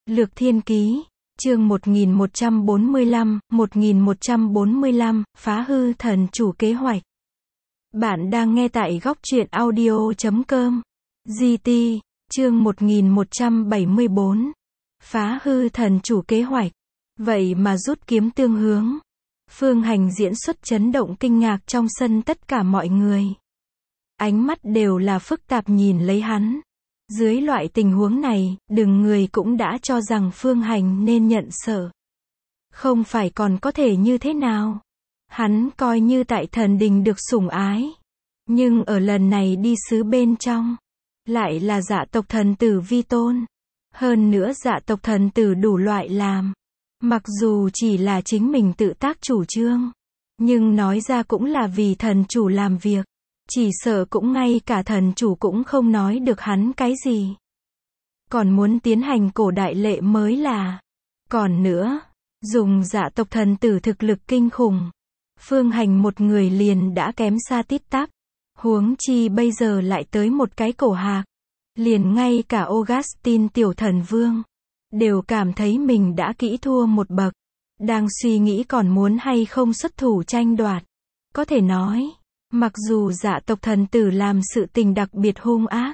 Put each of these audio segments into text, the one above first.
Lược Thiên Ký, chương 1145, phá hư thần chủ kế hoạch. Bạn đang nghe tại góc truyện audio.com. GT, chương 1174. Phá hư thần chủ kế hoạch. Vậy mà rút kiếm tương hướng. Phương Hành diễn xuất chấn động kinh ngạc trong sân tất cả mọi người. Ánh mắt đều là phức tạp nhìn lấy hắn. Dưới loại tình huống này, đừng người cũng đã cho rằng Phương Hành nên nhận sợ. Không phải còn có thể như thế nào? Hắn coi như tại thần đình được sủng ái. Nhưng ở lần này đi xứ bên trong, lại là dạ tộc thần tử vi tôn. Hơn nữa dạ tộc thần tử đủ loại làm. Mặc dù chỉ là chính mình tự tác chủ trương, nhưng nói ra cũng là vì thần chủ làm việc. Chỉ sợ cũng ngay cả thần chủ cũng không nói được hắn cái gì. Còn muốn tiến hành cổ đại lệ mới là. Còn nữa, dùng dạ tộc thần tử thực lực kinh khủng. Phương Hành một người liền đã kém xa tít tắp. Huống chi bây giờ lại tới một cái cổ hạc. Liền ngay cả Augustine tiểu thần vương đều cảm thấy mình đã kỹ thua một bậc. Đang suy nghĩ còn muốn hay không xuất thủ tranh đoạt. Có thể nói, mặc dù dạ tộc thần tử làm sự tình đặc biệt hung ác,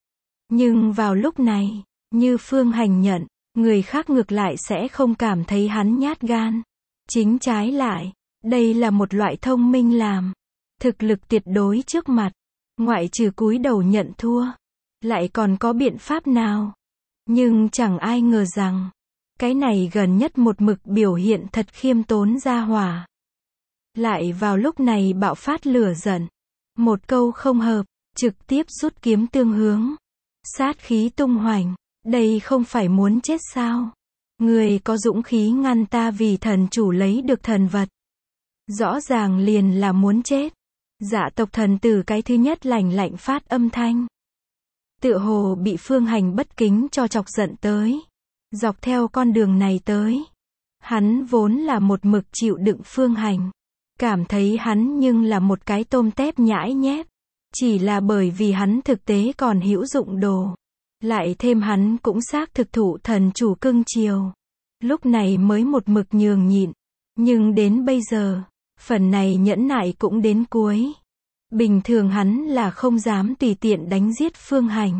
nhưng vào lúc này, như Phương Hành nhận, người khác ngược lại sẽ không cảm thấy hắn nhát gan. Chính trái lại, đây là một loại thông minh làm. Thực lực tuyệt đối trước mặt, ngoại trừ cúi đầu nhận thua, lại còn có biện pháp nào? Nhưng chẳng ai ngờ rằng, cái này gần nhất một mực biểu hiện thật khiêm tốn ra hỏa. Lại vào lúc này bạo phát lửa giận. Một câu không hợp, trực tiếp rút kiếm tương hướng. Sát khí tung hoành, đây không phải muốn chết sao? Người có dũng khí ngăn ta vì thần chủ lấy được thần vật. Rõ ràng liền là muốn chết. Dạ tộc thần tử cái thứ nhất lạnh lạnh phát âm thanh. Tựa hồ bị Phương Hành bất kính cho chọc giận tới. Dọc theo con đường này tới, hắn vốn là một mực chịu đựng Phương Hành. Cảm thấy hắn nhưng là một cái tôm tép nhãi nhép. Chỉ là bởi vì hắn thực tế còn hữu dụng đồ. Lại thêm hắn cũng xác thực thụ thần chủ cưng chiều. Lúc này mới một mực nhường nhịn. Nhưng đến bây giờ, phần này nhẫn nại cũng đến cuối. Bình thường hắn là không dám tùy tiện đánh giết Phương Hành.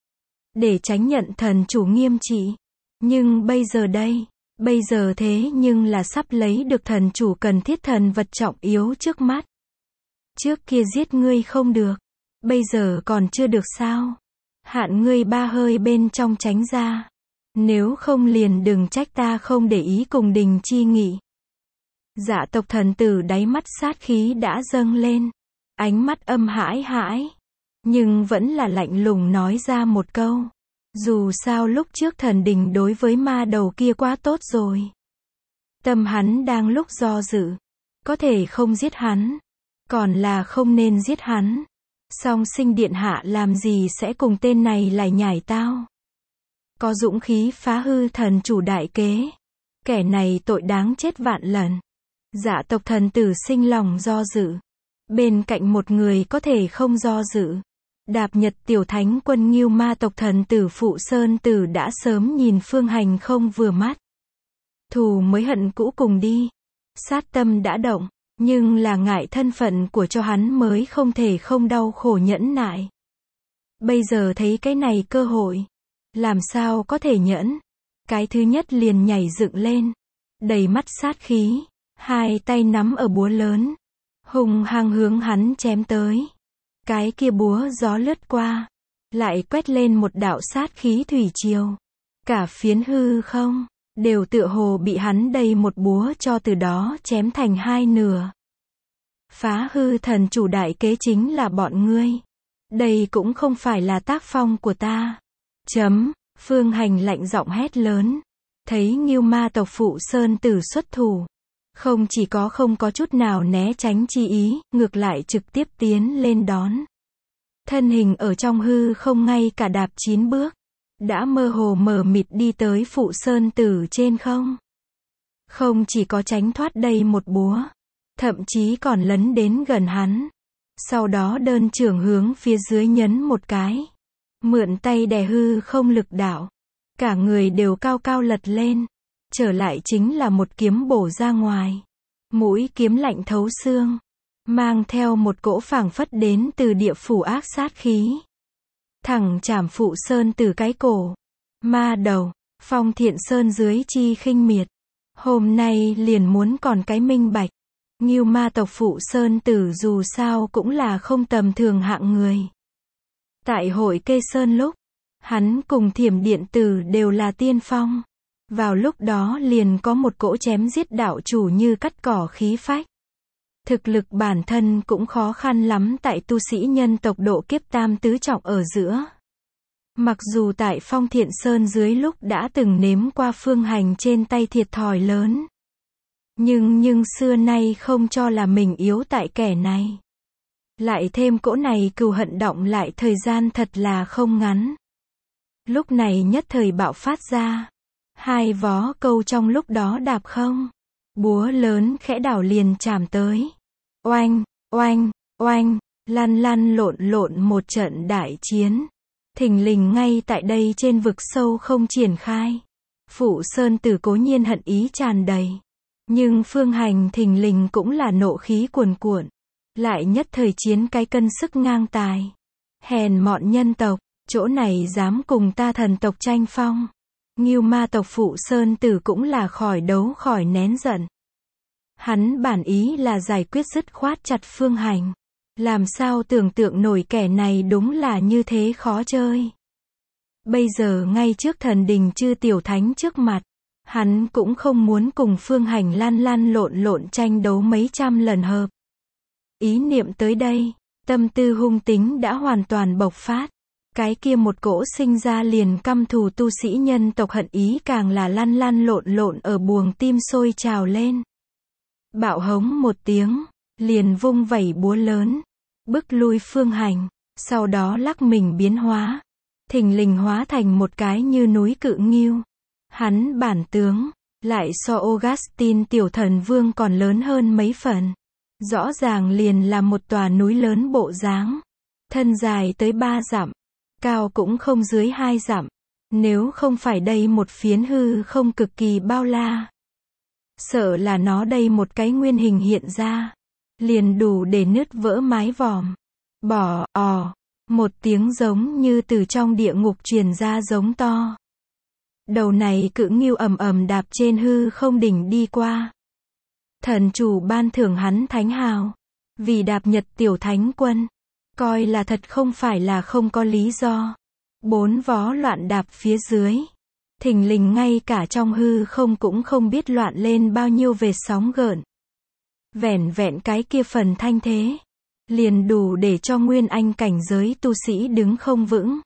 Để tránh nhận thần chủ nghiêm trị. Nhưng bây giờ đây. Bây giờ thế nhưng là sắp lấy được thần chủ cần thiết thần vật trọng yếu trước mắt. Trước kia giết ngươi không được. Bây giờ còn chưa được sao? Hạn ngươi ba hơi bên trong tránh ra. Nếu không liền đừng trách ta không để ý cùng đình chi nghị. Dạ tộc thần tử đáy mắt sát khí đã dâng lên. Ánh mắt âm hãi hãi. Nhưng vẫn là lạnh lùng nói ra một câu. Dù sao lúc trước thần đình đối với ma đầu kia quá tốt rồi. Tâm hắn đang lúc do dự. Có thể không giết hắn. Còn là không nên giết hắn. Song sinh điện hạ làm gì sẽ cùng tên này lại nhảy tao. Có dũng khí phá hư thần chủ đại kế. Kẻ này tội đáng chết vạn lần. Dạ tộc thần tử sinh lòng do dự. Bên cạnh một người có thể không do dự. Đạp nhật tiểu thánh quân Ngưu ma tộc thần tử Phụ Sơn Tử đã sớm nhìn Phương Hành không vừa mắt. Thù mới hận cũ cùng đi. Sát tâm đã động, nhưng là ngại thân phận của cho hắn mới không thể không đau khổ nhẫn nại. Bây giờ thấy cái này cơ hội, làm sao có thể nhẫn. Cái thứ nhất liền nhảy dựng lên, đầy mắt sát khí, hai tay nắm ở búa lớn, hùng hăng hướng hắn chém tới. Cái kia búa gió lướt qua, lại quét lên một đạo sát khí thủy triều. Cả phiến hư không, đều tựa hồ bị hắn đầy một búa cho từ đó chém thành hai nửa. Phá hư thần chủ đại kế chính là bọn ngươi. Đây cũng không phải là tác phong của ta. Phương Hành lạnh giọng hét lớn. Thấy Ngưu ma tộc Phụ Sơn Tử xuất thủ. Không chỉ có không có chút nào né tránh chi ý, ngược lại trực tiếp tiến lên đón. Thân hình ở trong hư không ngay cả đạp 9 bước. Đã mơ hồ mờ mịt đi tới Phụ Sơn Tử trên không. Không chỉ có tránh thoát đây một búa. Thậm chí còn lấn đến gần hắn. Sau đó đơn trưởng hướng phía dưới nhấn một cái. Mượn tay đè hư không lực đạo. Cả người đều cao cao lật lên. Trở lại chính là một kiếm bổ ra ngoài. Mũi kiếm lạnh thấu xương. Mang theo một cỗ phảng phất đến từ địa phủ ác sát khí. Thẳng chảm Phụ Sơn Tử cái cổ. Ma đầu, Phong Thiện Sơn dưới chi khinh miệt. Hôm nay liền muốn còn cái minh bạch. Ngưu ma tộc Phụ Sơn Tử dù sao cũng là không tầm thường hạng người. Tại hội Kê Sơn lúc, hắn cùng Thiểm Điện Tử đều là tiên phong. Vào lúc đó liền có một cỗ chém giết đạo chủ như cắt cỏ khí phách. Thực lực bản thân cũng khó khăn lắm tại tu sĩ nhân tộc độ kiếp tam tứ trọng ở giữa. Mặc dù tại Phong Thiện Sơn dưới lúc đã từng nếm qua Phương Hành trên tay thiệt thòi lớn. Nhưng xưa nay không cho là mình yếu tại kẻ này. Lại thêm cỗ này cừu hận động lại thời gian thật là không ngắn. Lúc này nhất thời bạo phát ra. Hai vó câu trong lúc đó đạp không. Búa lớn khẽ đảo liền chạm tới. Oanh, oanh, oanh, lăn lăn lộn lộn một trận đại chiến. Thình lình ngay tại đây trên vực sâu không triển khai. Phụ Sơn Tử cố nhiên hận ý tràn đầy. Nhưng Phương Hành thình lình cũng là nộ khí cuồn cuộn. Lại nhất thời chiến cái cân sức ngang tài. Hèn mọn nhân tộc, chỗ này dám cùng ta thần tộc tranh phong. Ngưu ma tộc Phụ Sơn Tử cũng là khỏi đấu khỏi nén giận. Hắn bản ý là giải quyết dứt khoát chặt Phương Hành. Làm sao tưởng tượng nổi kẻ này đúng là như thế khó chơi. Bây giờ ngay trước thần đình chư tiểu thánh trước mặt. Hắn cũng không muốn cùng Phương Hành lăn lăn lộn lộn tranh đấu mấy trăm lần hợp. Ý niệm tới đây, tâm tư hung tính đã hoàn toàn bộc phát. Cái kia một cỗ sinh ra liền căm thù tu sĩ nhân tộc hận ý càng là lăn lăn lộn lộn ở buồng tim sôi trào lên. Bạo hống một tiếng, liền vung vẩy búa lớn, bức lui Phương Hành, sau đó lắc mình biến hóa, thình lình hóa thành một cái như núi cự ngưu. Hắn bản tướng, lại so Augustine tiểu thần vương còn lớn hơn mấy phần. Rõ ràng liền là một tòa núi lớn bộ dáng. Thân dài tới 3 dặm, cao cũng không dưới 2 dặm. Nếu không phải đây một phiến hư không cực kỳ bao la. Sợ là nó đây một cái nguyên hình hiện ra. Liền đủ để nứt vỡ mái vòm. Bỏ, một tiếng giống như từ trong địa ngục truyền ra giống to. Đầu này cự ngưu ầm ầm đạp trên hư không đỉnh đi qua. Thần chủ ban thưởng hắn thánh hào. Vì đạp nhật tiểu thánh quân. Coi là thật không phải là không có lý do. 4 vó loạn đạp phía dưới. Thình lình ngay cả trong hư không cũng không biết loạn lên bao nhiêu vệt sóng gợn. Vẻn vẹn cái kia phần thanh thế. Liền đủ để cho nguyên anh cảnh giới tu sĩ đứng không vững.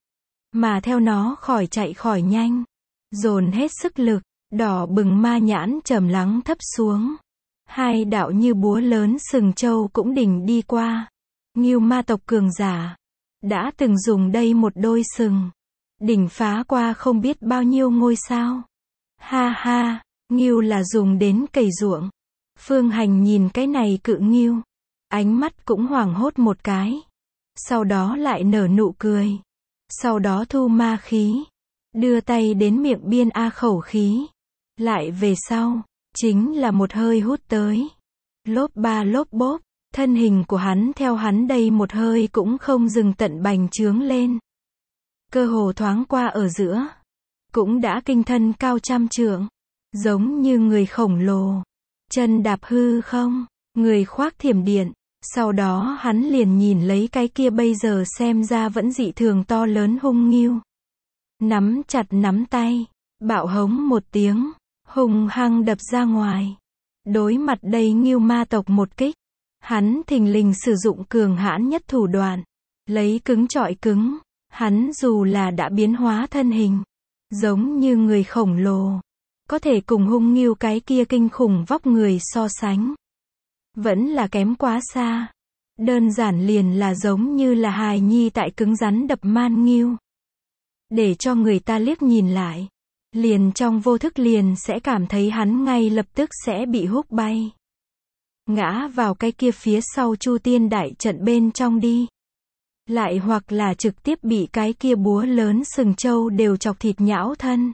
Mà theo nó khỏi chạy khỏi nhanh. Dồn hết sức lực, đỏ bừng ma nhãn trầm lắng thấp xuống. Hai đạo như búa lớn sừng trâu cũng đỉnh đi qua. Ngưu ma tộc cường giả. Đã từng dùng đây một đôi sừng. Đỉnh phá qua không biết bao nhiêu ngôi sao. Ha ha, ngưu là dùng đến cày ruộng. Phương Hành nhìn cái này cự ngưu. Ánh mắt cũng hoảng hốt một cái. Sau đó lại nở nụ cười. Sau đó thu ma khí. Đưa tay đến miệng biên khẩu khí. Lại về sau, chính là một hơi hút tới. Lốp ba lốp bốp, thân hình của hắn theo hắn đây một hơi cũng không dừng tận bành trướng lên. Cơ hồ thoáng qua ở giữa. Cũng đã kinh thân cao 100 trượng. Giống như người khổng lồ. Chân đạp hư không, người khoác thiểm điện. Sau đó hắn liền nhìn lấy cái kia bây giờ xem ra vẫn dị thường to lớn hung ngưu. Nắm chặt nắm tay, bạo hống một tiếng, hung hăng đập ra ngoài. Đối mặt đây ngưu ma tộc một kích, hắn thình lình sử dụng cường hãn nhất thủ đoạn, lấy cứng chọi cứng. Hắn dù là đã biến hóa thân hình, giống như người khổng lồ, có thể cùng hung ngưu cái kia kinh khủng vóc người so sánh, vẫn là kém quá xa. Đơn giản liền là giống như là hài nhi tại cứng rắn đập man ngưu. Để cho người ta liếc nhìn lại, liền trong vô thức liền sẽ cảm thấy hắn ngay lập tức sẽ bị húc bay. Ngã vào cái kia phía sau Chu Tiên đại trận bên trong đi. lại hoặc là trực tiếp bị cái kia búa lớn sừng trâu đều chọc thịt nhão thân,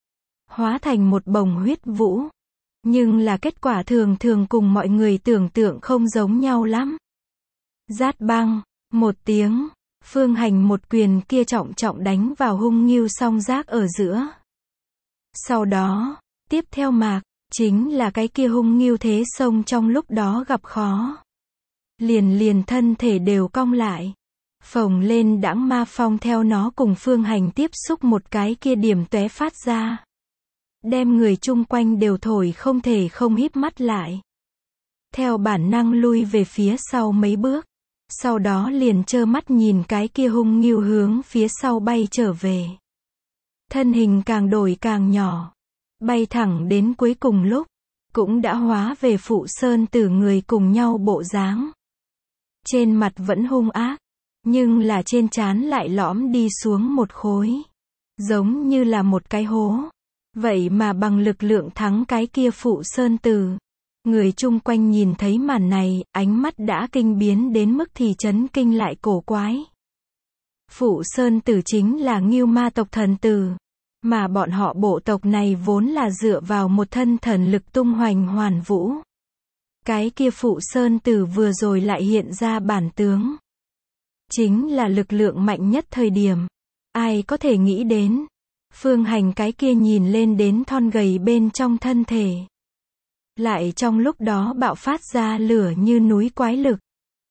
hóa thành một bồng huyết vũ. Nhưng là kết quả thường thường cùng mọi người tưởng tượng không giống nhau lắm. Rát băng, một tiếng, Phương Hành một quyền kia trọng trọng đánh vào hung ngưu song giác ở giữa. Sau đó, tiếp theo mạc, chính là cái kia hung ngưu thế sông trong lúc đó gặp khó. Liền thân thể đều cong lại. Phồng lên đãng ma phong theo nó cùng Phương Hành tiếp xúc một cái kia điểm tóe phát ra. Đem người chung quanh đều thổi không thể không híp mắt lại. Theo bản năng lui về phía sau mấy bước. Sau đó liền trơ mắt nhìn cái kia hung ngưu hướng phía sau bay trở về. Thân hình càng đổi càng nhỏ. Bay thẳng đến cuối cùng lúc. Cũng đã hóa về Phụ Sơn Tử người cùng nhau bộ dáng. Trên mặt vẫn hung ác. Nhưng là trên trán lại lõm đi xuống một khối. Giống như là một cái hố. Vậy mà bằng lực lượng thắng cái kia Phụ Sơn Tử. Người chung quanh nhìn thấy màn này, ánh mắt đã kinh biến đến mức thì chấn kinh lại cổ quái. Phụ Sơn Tử chính là Ngưu ma tộc thần tử. Mà bọn họ bộ tộc này vốn là dựa vào một thân thần lực tung hoành hoàn vũ. Cái kia Phụ Sơn Tử vừa rồi lại hiện ra bản tướng. Chính là lực lượng mạnh nhất thời điểm. Ai có thể nghĩ đến. Phương Hành cái kia nhìn lên đến thon gầy bên trong thân thể. Lại trong lúc đó bạo phát ra lửa như núi quái lực.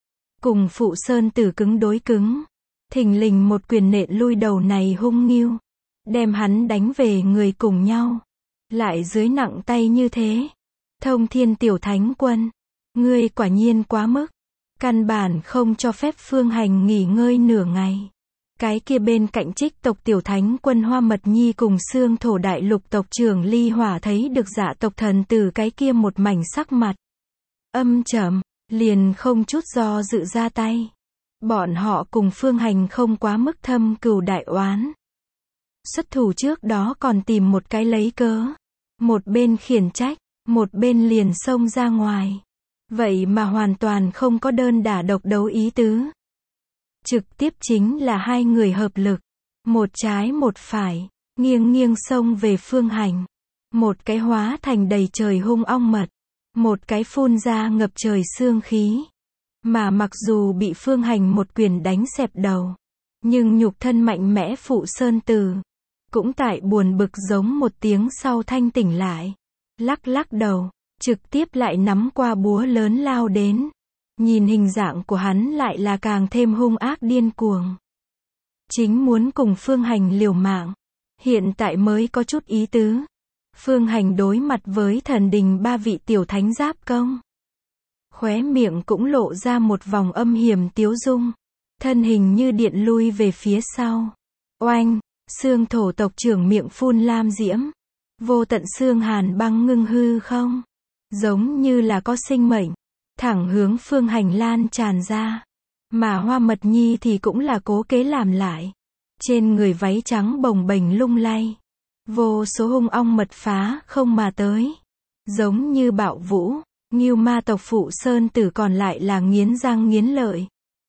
Cùng Phụ Sơn Tử cứng đối cứng. Thình lình một quyền nện lui đầu này hung ngưu. Đem hắn đánh về người cùng nhau. Lại dưới nặng tay như thế. Thông Thiên Tiểu Thánh Quân. Ngươi quả nhiên quá mức. Căn bản không cho phép Phương Hành nghỉ ngơi nửa ngày. Cái kia bên cạnh Trích tộc Tiểu Thánh Quân Hoa Mật Nhi cùng Xương Thổ Đại Lục tộc trưởng Ly Hỏa thấy được Dạ tộc thần tử cái kia một mảnh sắc mặt âm trầm, liền không chút do dự ra tay. Bọn họ cùng Phương Hành không quá mức thâm cừu đại oán. Xuất thủ trước đó còn tìm một cái lấy cớ. Một bên khiển trách, một bên liền xông ra ngoài. Vậy mà hoàn toàn không có đơn đả độc đấu ý tứ. Trực tiếp chính là hai người hợp lực. Một trái một phải, nghiêng xông về Phương Hành. Một cái hóa thành đầy trời hung ong mật. Một cái phun ra ngập trời xương khí. Mà mặc dù bị Phương Hành một quyền đánh xẹp đầu. Nhưng nhục thân mạnh mẽ Phụ Sơn Tử. Cũng tại buồn bực giống một tiếng sau thanh tỉnh lại. Lắc đầu. Trực tiếp lại nắm qua búa lớn lao đến. Nhìn hình dạng của hắn lại là càng thêm hung ác điên cuồng. Chính muốn cùng Phương Hành liều mạng. Hiện tại mới có chút ý tứ. Phương Hành đối mặt với thần đình ba vị tiểu thánh giáp công. Khóe miệng cũng lộ ra một vòng âm hiểm tiếu dung. Thân hình như điện lui về phía sau. Oanh, Xương Thổ tộc trưởng miệng phun lam diễm. Vô tận xương hàn băng ngưng hư không. Giống như là có sinh mệnh. Thẳng hướng Phương Hành lan tràn ra. Mà Hoa Mật Nhi thì cũng là cố kế làm lại. Trên người váy trắng bồng bềnh lung lay. Vô số hung ong mật phá không mà tới. Giống như bạo vũ. Ngưu ma tộc Phụ Sơn Tử còn lại là nghiến răng nghiến lợi.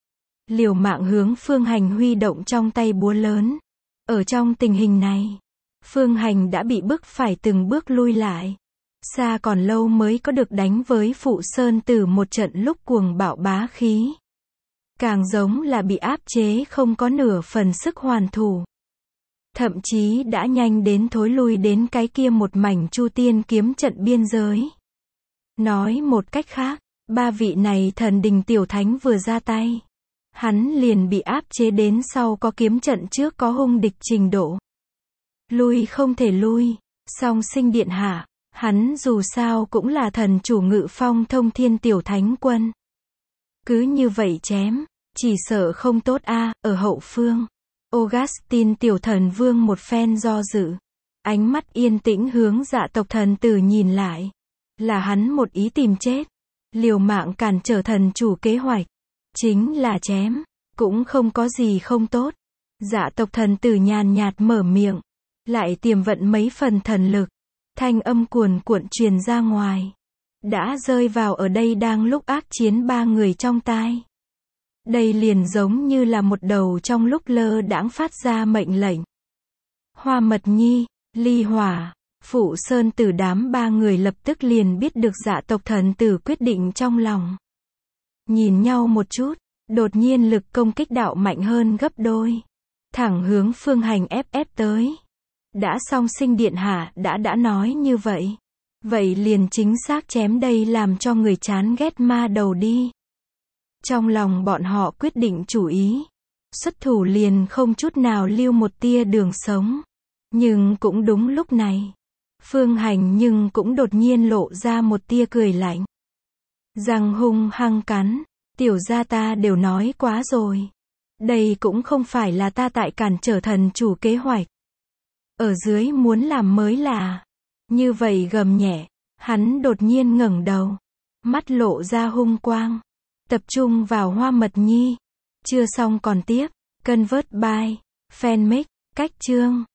Liều mạng hướng Phương Hành huy động trong tay búa lớn. Ở trong tình hình này, Phương Hành đã bị bức phải từng bước lui lại. Xa còn lâu mới có được đánh với Phụ Sơn Tử một trận lúc cuồng bạo bá khí. Càng giống là bị áp chế không có nửa phần sức hoàn thủ. Thậm chí đã nhanh đến thối lui đến cái kia một mảnh Chu Tiên kiếm trận biên giới. Nói một cách khác, ba vị này thần đình tiểu thánh vừa ra tay. Hắn liền bị áp chế đến sau có kiếm trận trước có hung địch trình độ. Lui không thể lui, song sinh điện hạ. Hắn dù sao cũng là thần chủ ngự phong Thông Thiên Tiểu Thánh Quân. Cứ như vậy chém, chỉ sợ không tốt a. Ở hậu phương, Augustin Tiểu Thần Vương một phen do dự. Ánh mắt yên tĩnh hướng Dạ tộc thần tử nhìn lại. Là hắn một ý tìm chết. Liều mạng cản trở thần chủ kế hoạch. Chính là chém, cũng không có gì không tốt. Dạ tộc thần tử nhàn nhạt mở miệng. Lại tiềm vận mấy phần thần lực. Thanh âm cuồn cuộn truyền ra ngoài. Đã rơi vào ở đây đang lúc ác chiến ba người trong tai. Đây liền giống như là một đầu trong lúc lơ đãng phát ra mệnh lệnh. Hoa Mật Nhi, Ly Hỏa, Phụ Sơn Tử đám ba người lập tức liền biết được Dạ tộc thần tử quyết định trong lòng. Nhìn nhau một chút, đột nhiên lực công kích đạo mạnh hơn gấp đôi. Thẳng hướng Phương Hành ép tới. Đã Song Sinh điện hạ đã nói như vậy. Vậy liền chính xác chém đây làm cho người chán ghét ma đầu đi. Trong lòng bọn họ quyết định chủ ý. Xuất thủ liền không chút nào lưu một tia đường sống. Nhưng cũng đúng lúc này. Phương Hành nhưng cũng đột nhiên lộ ra một tia cười lạnh. Răng hung hăng cắn. Tiểu gia ta đều nói quá rồi. Đây cũng không phải là ta tại cản trở thần chủ kế hoạch. Ở dưới muốn làm mới là. Như vậy gầm nhẹ. Hắn đột nhiên ngẩng đầu. Mắt lộ ra hung quang. Tập trung vào Hoa Mật Nhi. Chưa xong còn tiếp. Convert by. Fanmade. Cách chương.